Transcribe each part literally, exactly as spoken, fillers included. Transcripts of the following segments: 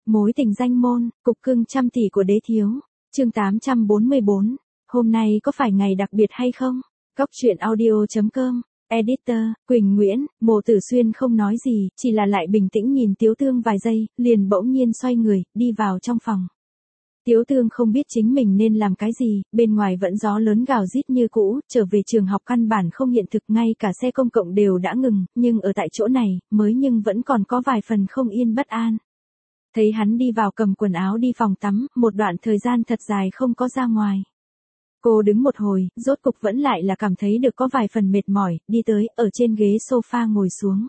Mối tình danh môn, cục cưng trăm tỷ của đế thiếu. Chương tám trăm bốn mươi bốn. Hôm nay có phải ngày đặc biệt hay không? Góc truyện audio chấm com. Editor, Quỳnh Nguyễn. Mộ Tử Xuyên không nói gì, chỉ là lại bình tĩnh nhìn Tiếu Tương vài giây, liền bỗng nhiên xoay người, đi vào trong phòng. Tiếu Tương không biết chính mình nên làm cái gì, bên ngoài vẫn gió lớn gào rít như cũ, trở về trường học căn bản không hiện thực, ngay cả xe công cộng đều đã ngừng, nhưng ở tại chỗ này, mới nhưng vẫn còn có vài phần không yên bất an. Thấy hắn đi vào cầm quần áo đi phòng tắm, một đoạn thời gian thật dài không có ra ngoài. Cô đứng một hồi, rốt cục vẫn lại là cảm thấy được có vài phần mệt mỏi, đi tới, ở trên ghế sofa ngồi xuống.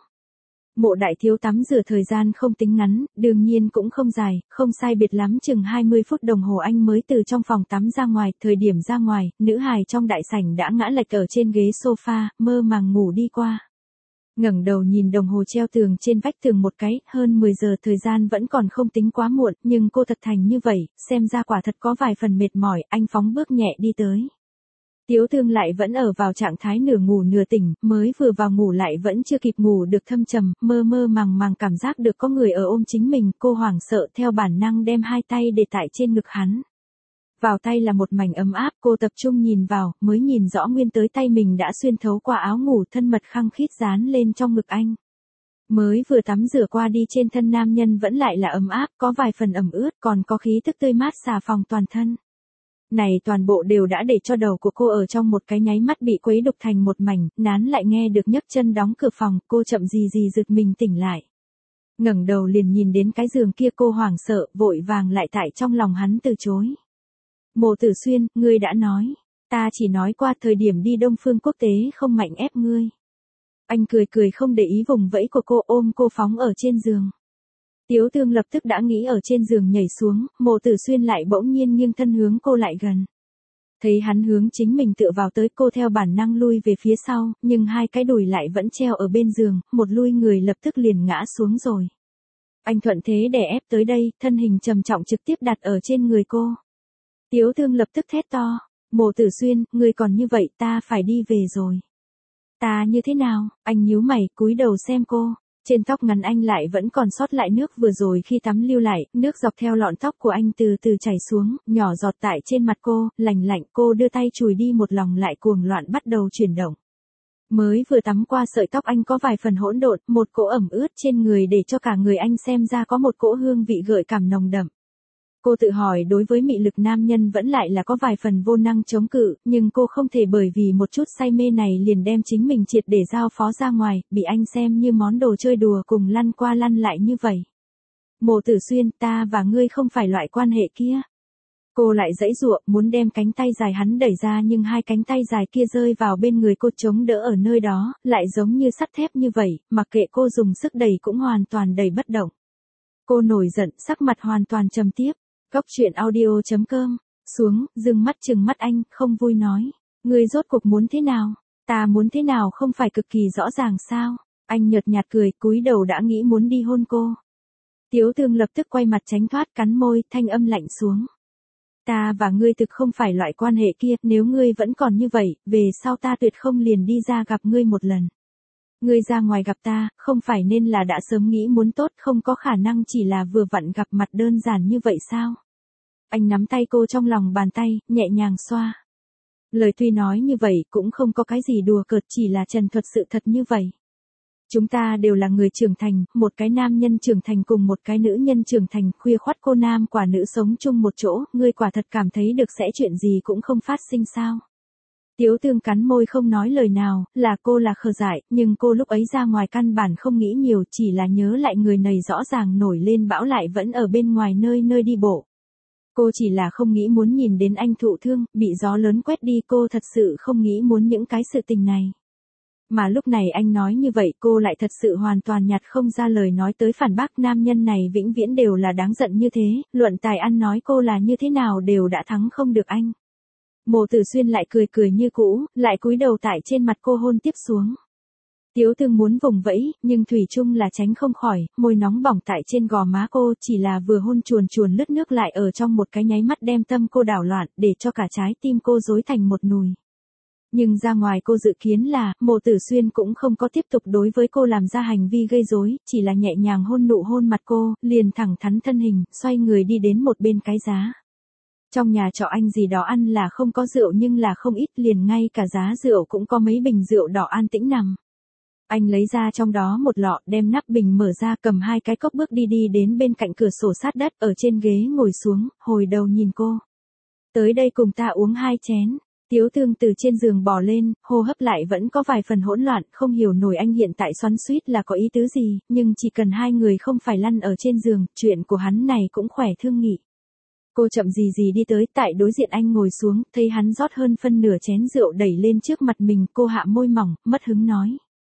Mộ đại thiếu tắm rửa thời gian không tính ngắn, đương nhiên cũng không dài, không sai biệt lắm chừng hai mươi phút đồng hồ anh mới từ trong phòng tắm ra ngoài, thời điểm ra ngoài, nữ hài trong đại sảnh đã ngã lệch ở trên ghế sofa, mơ màng ngủ đi qua. Ngẩng đầu nhìn đồng hồ treo tường trên vách tường một cái, hơn mười giờ, thời gian vẫn còn không tính quá muộn, nhưng cô thật thành như vậy, xem ra quả thật có vài phần mệt mỏi, anh phóng bước nhẹ đi tới. Tiếu Tương lại vẫn ở vào trạng thái nửa ngủ nửa tỉnh, mới vừa vào ngủ lại vẫn chưa kịp ngủ được thâm trầm, mơ mơ màng màng cảm giác được có người ở ôm chính mình, cô hoảng sợ theo bản năng đem hai tay để tại trên ngực hắn. Vào tay là một mảnh ấm áp, cô tập trung nhìn vào, mới nhìn rõ nguyên tới tay mình đã xuyên thấu qua áo ngủ, thân mật khăng khít dán lên trong ngực anh. Mới vừa tắm rửa qua đi, trên thân nam nhân vẫn lại là ấm áp, có vài phần ẩm ướt, còn có khí tức tươi mát xà phòng toàn thân. Này toàn bộ đều đã để cho đầu của cô ở trong một cái nháy mắt bị quấy đục thành một mảnh, nán lại nghe được nhấc chân đóng cửa phòng, cô chậm gì gì giật mình tỉnh lại. Ngẩng đầu liền nhìn đến cái giường kia, cô hoảng sợ, vội vàng lại tại trong lòng hắn từ chối. Mộ Tử Xuyên, ngươi đã nói, ta chỉ nói qua thời điểm đi Đông Phương Quốc tế không mạnh ép ngươi. Anh cười cười không để ý vùng vẫy của cô, ôm cô phóng ở trên giường. Tiếu Tương lập tức đã nghĩ ở trên giường nhảy xuống, Mộ Tử Xuyên lại bỗng nhiên nghiêng thân hướng cô lại gần. Thấy hắn hướng chính mình tựa vào tới, cô theo bản năng lui về phía sau, nhưng hai cái đùi lại vẫn treo ở bên giường, một lui người lập tức liền ngã xuống rồi. Anh thuận thế đè ép tới đây, thân hình trầm trọng trực tiếp đặt ở trên người cô. Tiếu Tương lập tức thét to, Mộ Tử Xuyên, ngươi còn như vậy, ta phải đi về rồi. Ta như thế nào? Anh nhíu mày, cúi đầu xem cô. Trên tóc ngắn anh lại vẫn còn sót lại nước vừa rồi khi tắm lưu lại, nước dọc theo lọn tóc của anh từ từ chảy xuống, nhỏ giọt tại trên mặt cô, lành lạnh. Cô đưa tay chùi đi, một lòng lại cuồng loạn bắt đầu chuyển động. Mới vừa tắm qua, sợi tóc anh có vài phần hỗn độn, một cỗ ẩm ướt trên người để cho cả người anh xem ra có một cỗ hương vị gợi cảm nồng đậm. Cô tự hỏi đối với mị lực nam nhân vẫn lại là có vài phần vô năng chống cự, nhưng cô không thể bởi vì một chút say mê này liền đem chính mình triệt để giao phó ra ngoài, bị anh xem như món đồ chơi đùa cùng lăn qua lăn lại như vậy. Mộ Tử Xuyên, ta và ngươi không phải loại quan hệ kia. Cô lại giãy giụa, muốn đem cánh tay dài hắn đẩy ra, nhưng hai cánh tay dài kia rơi vào bên người cô chống đỡ ở nơi đó, lại giống như sắt thép như vậy, mặc kệ cô dùng sức đẩy cũng hoàn toàn đẩy bất động. Cô nổi giận, sắc mặt hoàn toàn trầm tiếp. Góc truyện audio chấm com. Xuống, dừng mắt chừng mắt anh, không vui nói. Ngươi rốt cuộc muốn thế nào? Ta muốn thế nào không phải cực kỳ rõ ràng sao? Anh nhợt nhạt cười, cúi đầu đã nghĩ muốn đi hôn cô. Tiếu Tương lập tức quay mặt tránh thoát, cắn môi, thanh âm lạnh xuống. Ta và ngươi thực không phải loại quan hệ kia, nếu ngươi vẫn còn như vậy, về sau ta tuyệt không liền đi ra gặp ngươi một lần. Ngươi ra ngoài gặp ta, không phải nên là đã sớm nghĩ muốn tốt, không có khả năng chỉ là vừa vặn gặp mặt đơn giản như vậy sao? Anh nắm tay cô trong lòng bàn tay, nhẹ nhàng xoa. Lời tuy nói như vậy cũng không có cái gì đùa cợt, chỉ là trần thuật sự thật như vậy. Chúng ta đều là người trưởng thành, một cái nam nhân trưởng thành cùng một cái nữ nhân trưởng thành, khuya khoắt cô nam quả nữ sống chung một chỗ, ngươi quả thật cảm thấy được sẽ chuyện gì cũng không phát sinh sao? Tiếu Tương cắn môi không nói lời nào, là cô là khờ dại, nhưng cô lúc ấy ra ngoài căn bản không nghĩ nhiều, chỉ là nhớ lại người này rõ ràng nổi lên bão lại vẫn ở bên ngoài nơi nơi đi bộ. Cô chỉ là không nghĩ muốn nhìn đến anh thụ thương, bị gió lớn quét đi, cô thật sự không nghĩ muốn những cái sự tình này. Mà lúc này anh nói như vậy, cô lại thật sự hoàn toàn nhặt không ra lời nói tới phản bác, nam nhân này vĩnh viễn đều là đáng giận như thế, luận tài ăn nói cô là như thế nào đều đã thắng không được anh. Mộ Tử Xuyên lại cười cười như cũ, lại cúi đầu tại trên mặt cô hôn tiếp xuống. Tiếu Tương muốn vùng vẫy, nhưng thủy chung là tránh không khỏi, môi nóng bỏng tại trên gò má cô, chỉ là vừa hôn chuồn chuồn lướt nước lại ở trong một cái nháy mắt đem tâm cô đảo loạn, để cho cả trái tim cô rối thành một nùi. Nhưng ra ngoài cô dự kiến là, Mộ Tử Xuyên cũng không có tiếp tục đối với cô làm ra hành vi gây rối, chỉ là nhẹ nhàng hôn nụ hôn mặt cô, liền thẳng thắn thân hình, xoay người đi đến một bên cái giá. Trong nhà trọ anh gì đó ăn là không có rượu nhưng là không ít, liền ngay cả giá rượu cũng có mấy bình rượu đỏ an tĩnh nằm. Anh lấy ra trong đó một lọ, đem nắp bình mở ra, cầm hai cái cốc bước đi đi đến bên cạnh cửa sổ sát đất, ở trên ghế ngồi xuống, hồi đầu nhìn cô. Tới đây cùng ta uống hai chén. Tiếu Tương từ trên giường bò lên, hô hấp lại vẫn có vài phần hỗn loạn, không hiểu nổi anh hiện tại xoắn xuýt là có ý tứ gì, nhưng chỉ cần hai người không phải lăn ở trên giường, chuyện của hắn này cũng khỏe thương nghị. Cô chậm gì gì đi tới, tại đối diện anh ngồi xuống, thấy hắn rót hơn phân nửa chén rượu đẩy lên trước mặt mình, cô hạ môi mỏng, mất hứng nói.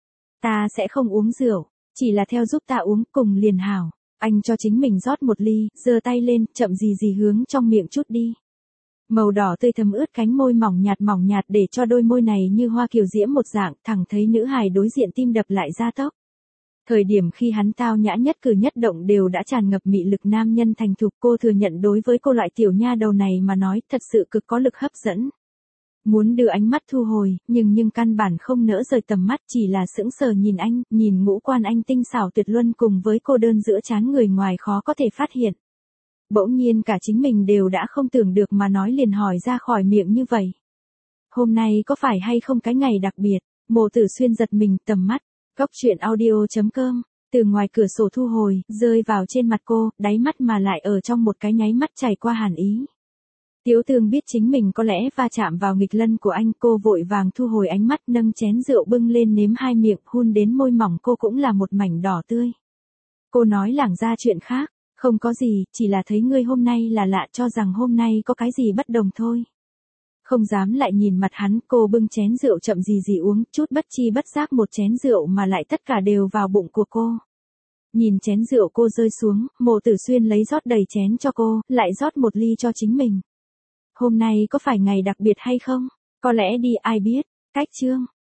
Ta sẽ không uống rượu, chỉ là theo giúp ta uống, cùng liền hảo. Anh cho chính mình rót một ly, giơ tay lên, chậm gì gì hướng trong miệng chút đi. Màu đỏ tươi thấm ướt cánh môi mỏng nhạt mỏng nhạt để cho đôi môi này như hoa kiều diễm một dạng, thẳng thấy nữ hài đối diện tim đập lại gia tốc. Thời điểm khi hắn tao nhã nhất cử nhất động đều đã tràn ngập mị lực nam nhân thành thục, cô thừa nhận đối với cô loại tiểu nha đầu này mà nói thật sự cực có lực hấp dẫn. Muốn đưa ánh mắt thu hồi, nhưng nhưng căn bản không nỡ rời tầm mắt, chỉ là sững sờ nhìn anh, nhìn ngũ quan anh tinh xảo tuyệt luân cùng với cô đơn giữa trán người ngoài khó có thể phát hiện. Bỗng nhiên cả chính mình đều đã không tưởng được mà nói liền hỏi ra khỏi miệng như vậy. Hôm nay có phải hay không cái ngày đặc biệt? Mộ Tử Xuyên giật mình, tầm mắt. Góc truyện audio chấm com, từ ngoài cửa sổ thu hồi, rơi vào trên mặt cô, đáy mắt mà lại ở trong một cái nháy mắt chảy qua hàn ý. Tiếu Tương biết chính mình có lẽ va chạm vào nghịch lân của anh, cô vội vàng thu hồi ánh mắt, nâng chén rượu bưng lên nếm hai miệng, hun đến môi mỏng cô cũng là một mảnh đỏ tươi. Cô nói lảng ra chuyện khác, không có gì, chỉ là thấy ngươi hôm nay là lạ, cho rằng hôm nay có cái gì bất đồng thôi. Không dám lại nhìn mặt hắn, cô bưng chén rượu chậm gì gì uống, chút bất chi bất giác một chén rượu mà lại tất cả đều vào bụng của cô. Nhìn chén rượu cô rơi xuống, Mộ Tử Xuyên lấy rót đầy chén cho cô, lại rót một ly cho chính mình. Hôm nay có phải ngày đặc biệt hay không? Có lẽ đi, ai biết. Cách chương.